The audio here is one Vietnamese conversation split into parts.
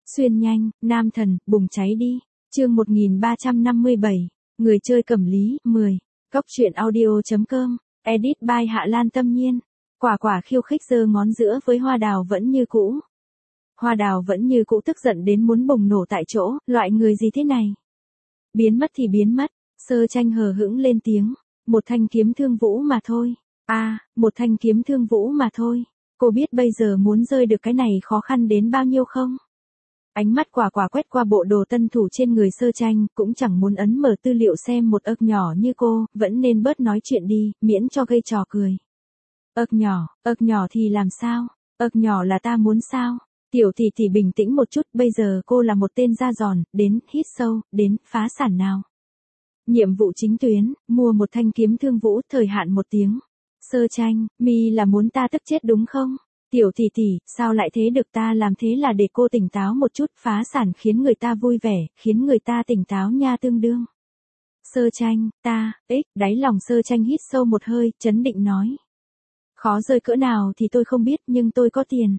Xuyên nhanh, nam thần, bùng cháy đi. Chương 1357, người chơi cẩm lý, 10. Góc truyện audio.com, edit by Hạ Lan Tâm Nhiên. Quả quả khiêu khích giơ ngón giữa với Hoa Đào vẫn như cũ. Hoa Đào vẫn như cũ tức giận đến muốn bùng nổ tại chỗ, loại người gì thế này? Biến mất thì biến mất, Sơ Tranh hờ hững lên tiếng, một thanh kiếm thương vũ mà thôi. Một thanh kiếm thương vũ mà thôi. Cô biết bây giờ muốn rơi được cái này khó khăn đến bao nhiêu không? Ánh mắt quả quả quét qua bộ đồ tân thủ trên người Sơ Tranh, cũng chẳng muốn ấn mở tư liệu xem một ức nhỏ như cô, vẫn nên bớt nói chuyện đi, miễn cho gây trò cười. Ức nhỏ thì làm sao? Ức nhỏ là ta muốn sao? Tiểu tỷ tỷ bình tĩnh một chút, bây giờ cô là một tên da giòn, đến, hít sâu, đến, phá sản nào. Nhiệm vụ chính tuyến, mua một thanh kiếm thương vũ, thời hạn 1 tiếng. Sơ Tranh, mi là muốn ta tức chết đúng không? Tiểu tỷ tỷ, sao lại thế được, ta làm thế là để cô tỉnh táo một chút, phá sản khiến người ta vui vẻ, khiến người ta tỉnh táo nha tương đương. Sơ Tranh, đáy lòng Sơ Tranh hít sâu một hơi, trấn định nói. Khó rơi cỡ nào thì tôi không biết, nhưng tôi có tiền.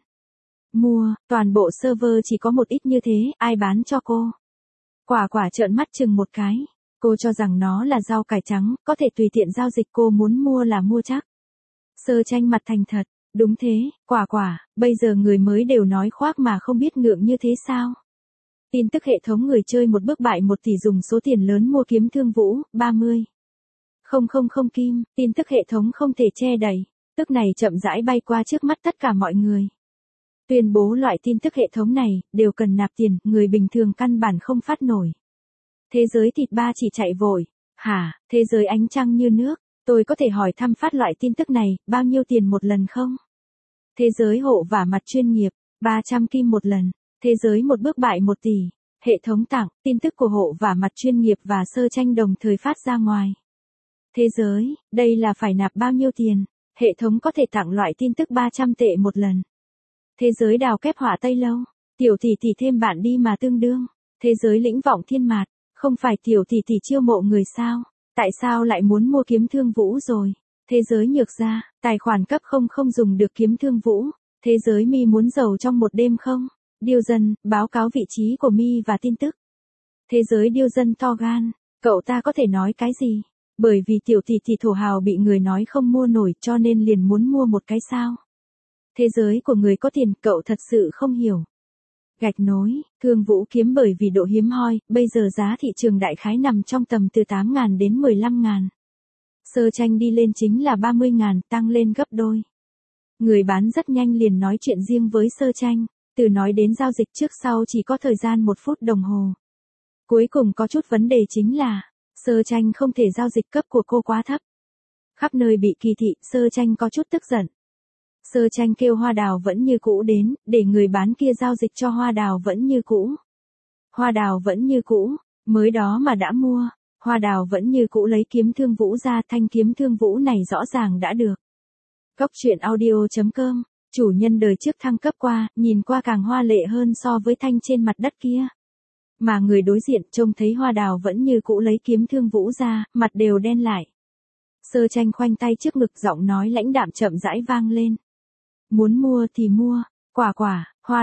Mua, toàn bộ server chỉ có một ít như thế, ai bán cho cô? Quả quả trợn mắt chừng một cái. Cô cho rằng nó là rau cải trắng, có thể tùy tiện giao dịch, cô muốn mua là mua chắc. Sơ Tranh mặt thành thật. Đúng thế, quả quả, bây giờ người mới đều nói khoác mà không biết ngượng như thế sao? Tin tức hệ thống người chơi một bước bại 1 tỷ dùng số tiền lớn mua kiếm thương vũ, 30. Không kim, tin tức hệ thống không thể che đậy, tức này chậm rãi bay qua trước mắt tất cả mọi người. Tuyên bố loại tin tức hệ thống này, đều cần nạp tiền, người bình thường căn bản không phát nổi. Thế giới thịt ba chỉ chạy vội, thế giới ánh trăng như nước. Tôi có thể hỏi thăm phát loại tin tức này, bao nhiêu tiền một lần không? Thế giới hộ vả mặt chuyên nghiệp, 300 kim một lần. Thế giới một bước bại 1 tỷ. Hệ thống tặng, tin tức của hộ vả mặt chuyên nghiệp và Sơ Tranh đồng thời phát ra ngoài. Thế giới, đây là phải nạp bao nhiêu tiền? Hệ thống có thể tặng loại tin tức 300 tệ một lần. Thế giới đào kép họa Tây Lâu, tiểu tỷ tỷ thêm bạn đi mà tương đương. Thế giới lĩnh vọng thiên mạt, không phải tiểu tỷ tỷ chiêu mộ người sao? Tại sao lại muốn mua kiếm thương vũ rồi? Thế giới nhược gia, tài khoản cấp không dùng được kiếm thương vũ. Thế giới mi muốn giàu trong một đêm không? Điêu dân, báo cáo vị trí của mi và tin tức. Thế giới điêu dân to gan, cậu ta có thể nói cái gì? Bởi vì tiểu tỷ tỷ thổ hào bị người nói không mua nổi cho nên liền muốn mua một cái sao? Thế giới của người có tiền, cậu thật sự không hiểu. Gạch nối, thương vũ kiếm bởi vì độ hiếm hoi, bây giờ giá thị trường đại khái nằm trong tầm từ 8.000 đến 15.000. Sơ Tranh đi lên chính là 30.000, tăng lên gấp đôi. Người bán rất nhanh liền nói chuyện riêng với Sơ Tranh, từ nói đến giao dịch trước sau chỉ có thời gian 1 phút đồng hồ. Cuối cùng có chút vấn đề chính là, Sơ Tranh không thể giao dịch cấp của cô quá thấp. Khắp nơi bị kỳ thị, Sơ Tranh có chút tức giận. Sơ Tranh kêu Hoa Đào vẫn như cũ đến, để người bán kia giao dịch cho Hoa Đào vẫn như cũ. Hoa Đào vẫn như cũ, mới đó mà đã mua. Hoa Đào vẫn như cũ lấy kiếm thương vũ ra, thanh kiếm thương vũ này rõ ràng đã được. Góc truyện audio.com, chủ nhân đời trước thăng cấp qua, nhìn qua càng hoa lệ hơn so với thanh trên mặt đất kia. Mà người đối diện trông thấy Hoa Đào vẫn như cũ lấy kiếm thương vũ ra, mặt đều đen lại. Sơ Tranh khoanh tay trước ngực, giọng nói lãnh đạm chậm rãi vang lên. Muốn mua thì mua, quả quả, Hoa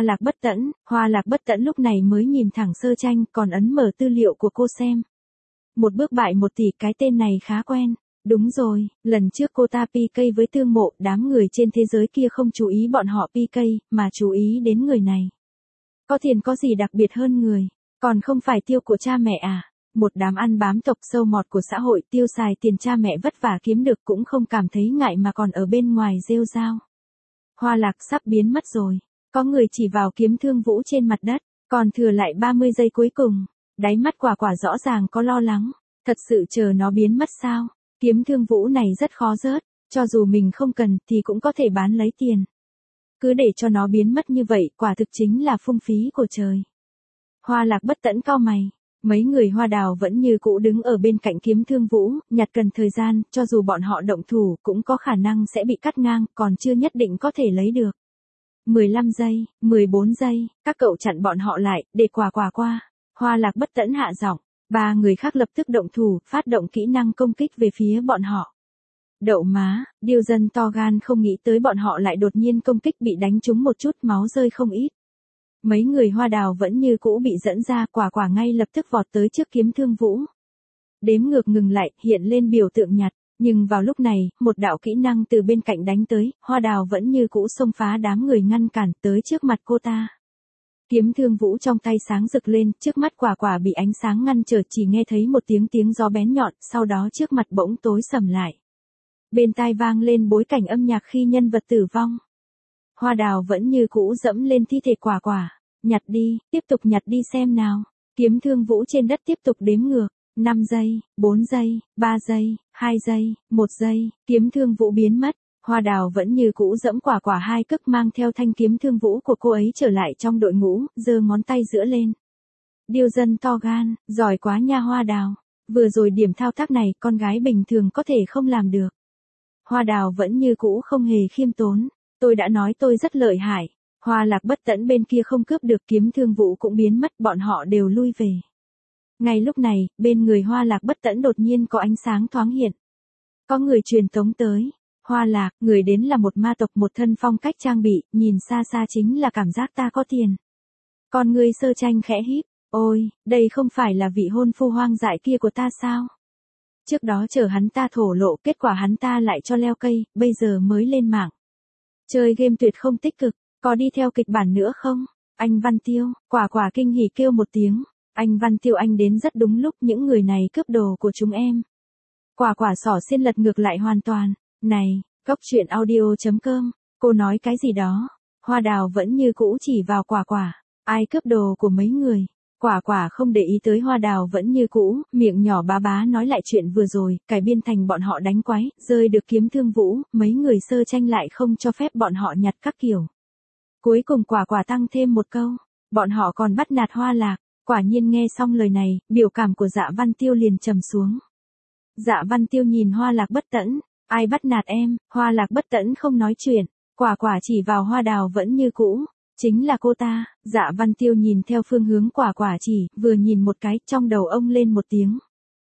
Lạc Bất Tẫn lúc này mới nhìn thẳng Sơ Tranh, còn ấn mở tư liệu của cô xem. Một bước bại 1 tỷ, cái tên này khá quen. Đúng rồi, lần trước cô ta PK với Tương Mộ, đám người trên thế giới kia không chú ý bọn họ PK, mà chú ý đến người này. Có tiền có gì đặc biệt hơn người, còn không phải tiêu của cha mẹ à? Một đám ăn bám tộc sâu mọt của xã hội, tiêu xài tiền cha mẹ vất vả kiếm được cũng không cảm thấy ngại mà còn ở bên ngoài rêu rao. Hoa Lạc sắp biến mất rồi, có người chỉ vào kiếm thương vũ trên mặt đất, còn thừa lại 30 giây cuối cùng. Đáy mắt quả quả rõ ràng có lo lắng, thật sự chờ nó biến mất sao? Kiếm thương vũ này rất khó rớt, cho dù mình không cần thì cũng có thể bán lấy tiền. Cứ để cho nó biến mất như vậy, quả thực chính là phung phí của trời. Hoa Lạc Bất Tẫn cau mày, mấy người Hoa Đào vẫn như cũ đứng ở bên cạnh kiếm thương vũ, nhặt cần thời gian, cho dù bọn họ động thủ cũng có khả năng sẽ bị cắt ngang, còn chưa nhất định có thể lấy được. 15 giây, 14 giây, các cậu chặn bọn họ lại, để quả quả qua. Hoa Lạc Bất Tẫn hạ giọng, 3 người khác lập tức động thủ, phát động kỹ năng công kích về phía bọn họ. Đậu má, điêu dân to gan không nghĩ tới bọn họ lại đột nhiên công kích, bị đánh trúng một chút, máu rơi không ít. Mấy người Hoa Đào vẫn như cũ bị dẫn ra, quả quả ngay lập tức vọt tới trước Kiếm Thương Vũ. Đếm ngược ngừng lại, hiện lên biểu tượng nhặt. Nhưng vào lúc này, một đạo kỹ năng từ bên cạnh đánh tới, Hoa Đào vẫn như cũ xông phá đám người ngăn cản tới trước mặt cô ta. Kiếm Thương Vũ trong tay sáng rực lên, trước mắt quả quả bị ánh sáng ngăn trở, chỉ nghe thấy một tiếng gió bén nhọn, sau đó trước mặt bỗng tối sầm lại. Bên tai vang lên bối cảnh âm nhạc khi nhân vật tử vong. Hoa Đào vẫn như cũ dẫm lên thi thể quả quả. Nhặt đi, tiếp tục nhặt đi xem nào. Kiếm Thương Vũ trên đất tiếp tục đếm ngược. 5 giây, 4 giây, 3 giây, 2 giây, 1 giây, Kiếm Thương Vũ biến mất. Hoa Đào vẫn như cũ dẫm quả quả hai cước mang theo thanh kiếm thương vũ của cô ấy trở lại trong đội ngũ, giơ ngón tay giữa lên. Điêu dân to gan, giỏi quá nha Hoa Đào. Vừa rồi điểm thao tác này con gái bình thường có thể không làm được. Hoa Đào vẫn như cũ không hề khiêm tốn. Tôi đã nói tôi rất lợi hại. Hoa Lạc Bất Tẫn bên kia không cướp được, Kiếm Thương Vũ cũng biến mất, bọn họ đều lui về. Ngay lúc này, bên người Hoa Lạc Bất Tẫn đột nhiên có ánh sáng thoáng hiện. Có người truyền tống tới. Hoa Lạc, người đến là một ma tộc, một thân phong cách trang bị, nhìn xa xa chính là cảm giác ta có tiền. Con người Sơ Tranh khẽ híp, ôi, đây không phải là vị hôn phu hoang dại kia của ta sao? Trước đó chờ hắn ta thổ lộ, kết quả hắn ta lại cho leo cây, bây giờ mới lên mạng. Chơi game tuyệt không tích cực, có đi theo kịch bản nữa không? Anh Văn Tiêu, quả quả kinh hỉ kêu một tiếng. Anh Văn Tiêu, anh đến rất đúng lúc, những người này cướp đồ của chúng em. Quả quả xỏ xiên lật ngược lại hoàn toàn. Này, Cốc Truyện Audio.com, cô nói cái gì đó? Hoa Đào vẫn như cũ chỉ vào quả quả. Ai cướp đồ của mấy người? Quả quả không để ý tới Hoa Đào vẫn như cũ, miệng nhỏ bá bá nói lại chuyện vừa rồi, cải biên thành bọn họ đánh quái, rơi được Kiếm Thương Vũ, mấy người Sơ Tranh lại không cho phép bọn họ nhặt các kiểu. Cuối cùng quả quả tăng thêm một câu, bọn họ còn bắt nạt Hoa Lạc. Quả nhiên nghe xong lời này, biểu cảm của Dạ Văn Tiêu liền trầm xuống. Dạ Văn Tiêu nhìn Hoa Lạc Bất Tẫn, ai bắt nạt em? Hoa Lạc Bất Tẫn không nói chuyện, quả quả chỉ vào Hoa Đào vẫn như cũ, chính là cô ta. Dạ Văn Tiêu nhìn theo phương hướng quả quả chỉ, vừa nhìn một cái, trong đầu ông lên một tiếng.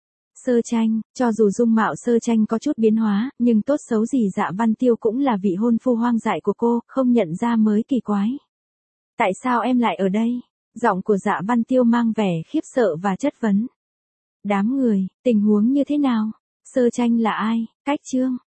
Sơ Tranh, cho dù dung mạo Sơ Tranh có chút biến hóa, nhưng tốt xấu gì Dạ Văn Tiêu cũng là vị hôn phu hoang dại của cô, không nhận ra mới kỳ quái. Tại sao em lại ở đây? Giọng của Dạ Văn Tiêu mang vẻ khiếp sợ và chất vấn. Đám người, tình huống như thế nào? Sơ Tranh là ai? Cách chương